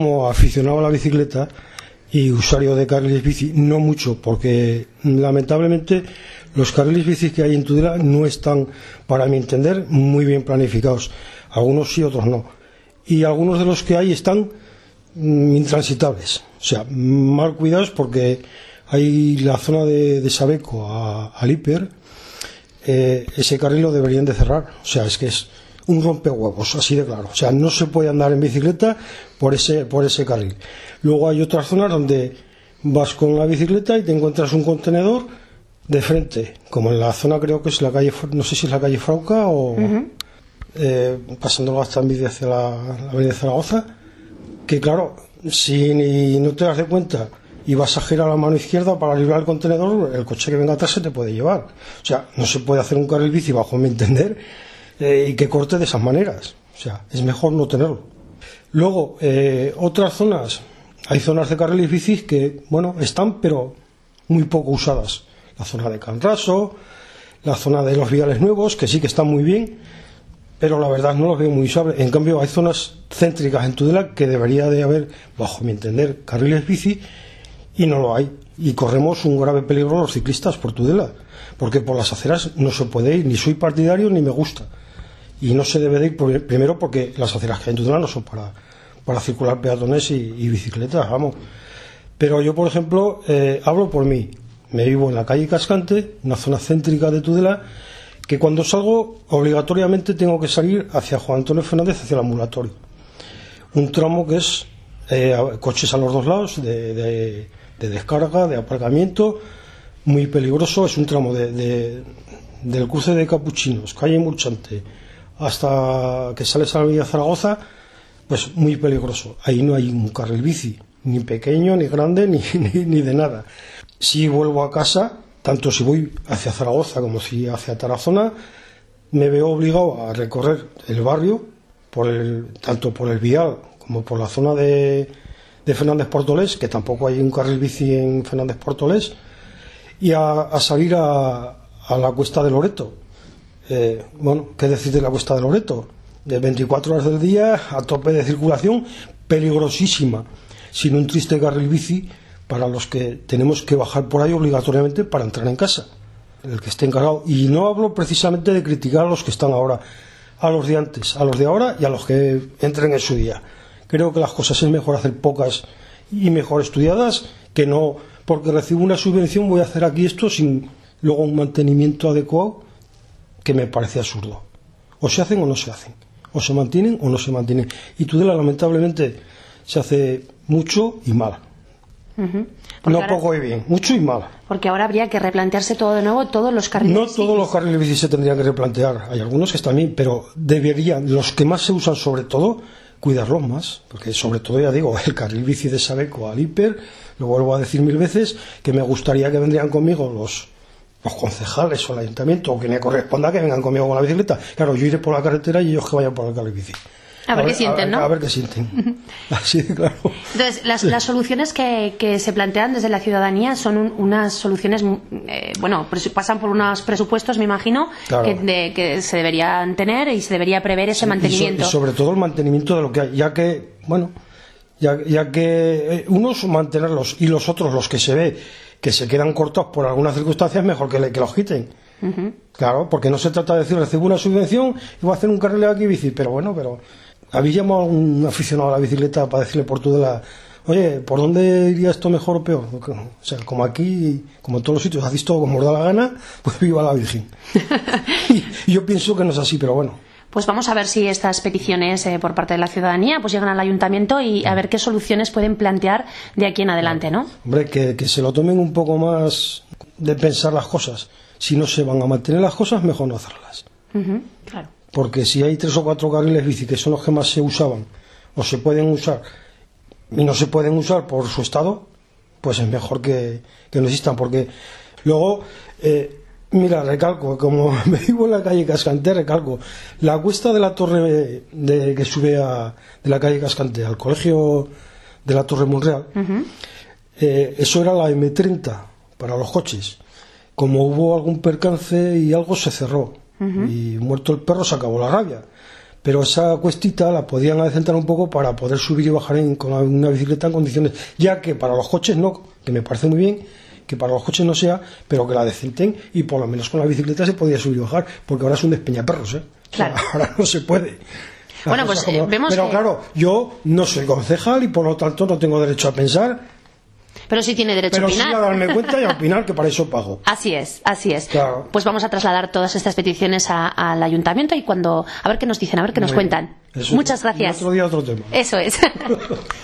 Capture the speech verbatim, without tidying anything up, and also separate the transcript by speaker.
Speaker 1: Como aficionado a la bicicleta y usuario de carriles bici, no mucho, porque lamentablemente los carriles bici que hay en Tudela no están, para mi entender, muy bien planificados. Algunos sí, otros no. Y algunos de los que hay están mm, intransitables. O sea, mal cuidados, porque hay la zona de, de Sabeco a, al Hiper, eh, ese carril lo deberían de cerrar. O sea, es que es un rompehuevos, así de claro. O sea, no se puede andar en bicicleta por ese, por ese carril. Luego hay otras zonas donde vas con la bicicleta y te encuentras un contenedor de frente, como en la zona, creo que es la calle, no sé si es la calle Frauca o uh-huh. eh, pasándolo hasta en bici hacia la, la avenida Zaragoza, que claro, si ni, no te das de cuenta y vas a girar a la mano izquierda para librar el contenedor, el coche que venga atrás se te puede llevar. O sea, no se puede hacer un carril bici, bajo mi entender, eh, y que corte de esas maneras. O sea, es mejor no tenerlo. Luego, eh, otras zonas, hay zonas de carriles bicis que, bueno, están, pero muy poco usadas. La zona de Canraso, la zona de los viales nuevos, que sí que están muy bien, pero la verdad no los veo muy usables. En cambio, hay zonas céntricas en Tudela que debería de haber, bajo mi entender, carriles bici, y no lo hay. Y corremos un grave peligro los ciclistas por Tudela, porque por las aceras no se puede ir, ni soy partidario ni me gusta. Y no se debe de ir, por, primero porque las aceras que hay en Tudela no son para, para circular peatones y, y bicicletas, vamos. Pero yo, por ejemplo, eh, hablo por mí. Me vivo en la calle Cascante, una zona céntrica de Tudela, que cuando salgo obligatoriamente tengo que salir hacia Juan Antonio Fernández, hacia el ambulatorio. Un tramo que es eh, coches a los dos lados, de, de, de descarga, de aparcamiento, muy peligroso. Es un tramo de, de, del cruce de Capuchinos, calle Murchante, hasta que sales a la avenida Zaragoza, pues muy peligroso. Ahí no hay un carril bici, ni pequeño, ni grande, ni, ni, ni de nada. Si vuelvo a casa, tanto si voy hacia Zaragoza como si hacia Tarazona, me veo obligado a recorrer el barrio, por el, tanto por el vial como por la zona de, de Fernández Portolés, que tampoco hay un carril bici en Fernández Portolés, y a, a salir a, a la Cuesta de Loreto. Eh, bueno, ¿qué decir de la Cuesta de Loreto? De veinticuatro horas del día, a tope de circulación, peligrosísima, sin un triste carril bici para los que tenemos que bajar por ahí obligatoriamente para entrar en casa, el que esté encargado. Y no hablo precisamente de criticar a los que están ahora, a los de antes, a los de ahora y a los que entren en su día. Creo que las cosas es mejor hacer pocas y mejor estudiadas, que no porque recibo una subvención voy a hacer aquí esto sin luego un mantenimiento adecuado, que me parece absurdo. O se hacen o no se hacen, o se mantienen o no se mantienen. Y Tudela lamentablemente se hace mucho y mal. Uh-huh. No ahora, poco y bien, mucho y mal.
Speaker 2: Porque ahora habría que replantearse todo de nuevo, todos los carriles
Speaker 1: No
Speaker 2: bici.
Speaker 1: todos los carriles bici se tendrían que replantear. Hay algunos que están bien, pero deberían, los que más se usan sobre todo, cuidarlos más. Porque sobre todo, ya digo, el carril bici de Sabeco al Hiper, lo vuelvo a decir mil veces, que me gustaría que vendrían conmigo los, los concejales o el ayuntamiento, o que me corresponda que vengan conmigo con la bicicleta. Claro, yo iré por la carretera y ellos que vayan por el carril bici.
Speaker 2: A ver, a ver qué sienten,
Speaker 1: a,
Speaker 2: ¿no?
Speaker 1: A ver qué sienten. Así de claro.
Speaker 2: Entonces, las, las soluciones que, que se plantean desde la ciudadanía son un, unas soluciones, eh, bueno, pasan por unos presupuestos, me imagino, claro, que, de, que se deberían tener y se debería prever ese sí, mantenimiento.
Speaker 1: Y, so, y sobre todo el mantenimiento de lo que hay, ya que, bueno, ya, ya que eh, unos mantenerlos y los otros, los que se ve que se quedan cortados por algunas circunstancias, mejor que, le, que los quiten. Uh-huh. Claro, porque no se trata de decir, recibo una subvención y voy a hacer un carril aquí bici, pero bueno, pero... ¿Habéis llamado a un aficionado a la bicicleta para decirle por Tudela, oye, ¿por dónde iría esto mejor o peor? O sea, como aquí, como en todos los sitios, hacéis todo como os da la gana, pues viva la Virgen. y, y yo pienso que no es así, pero bueno.
Speaker 2: Pues vamos a ver si estas peticiones eh, por parte de la ciudadanía pues llegan al ayuntamiento y a ver qué soluciones pueden plantear de aquí en adelante, ¿no?
Speaker 1: Hombre, que, que se lo tomen un poco más de pensar las cosas. Si no se van a mantener las cosas, mejor no hacerlas.
Speaker 2: Uh-huh, claro.
Speaker 1: Porque si hay tres o cuatro carriles bici que son los que más se usaban o se pueden usar y no se pueden usar por su estado, pues es mejor que, que no existan. Porque luego, eh, mira, recalco, como me vivo en la calle Cascante, recalco, la cuesta de la torre de, de, que sube a, de la calle Cascante al colegio de la Torre Monreal, uh-huh, eh, eso era la eme treinta para los coches. Como hubo algún percance y algo, se cerró. Uh-huh. Y muerto el perro se acabó la rabia. pero esa cuestita la podían adecentar un poco para poder subir y bajar en, con una bicicleta en condiciones, ya que para los coches no, que me parece muy bien que para los coches no sea, pero que la decenten, y por lo menos con la bicicleta se podía subir y bajar, porque ahora es un despeñaperros, ¿eh?
Speaker 2: Claro.
Speaker 1: O sea, ahora no se puede.
Speaker 2: Bueno, pues
Speaker 1: como...
Speaker 2: eh, vemos
Speaker 1: Pero
Speaker 2: que...
Speaker 1: claro, yo no soy concejal y por lo tanto no tengo derecho a pensar.
Speaker 2: Pero sí tiene derecho
Speaker 1: Pero
Speaker 2: a opinar.
Speaker 1: sí a darme cuenta y a opinar, que para eso pago.
Speaker 2: Así es, así es.
Speaker 1: Claro.
Speaker 2: Pues vamos a trasladar todas estas peticiones a, al ayuntamiento y cuando a ver qué nos dicen, a ver qué nos
Speaker 1: Muy
Speaker 2: cuentan.
Speaker 1: Eso,
Speaker 2: Muchas gracias.
Speaker 1: Otro día otro tema.
Speaker 2: Eso es.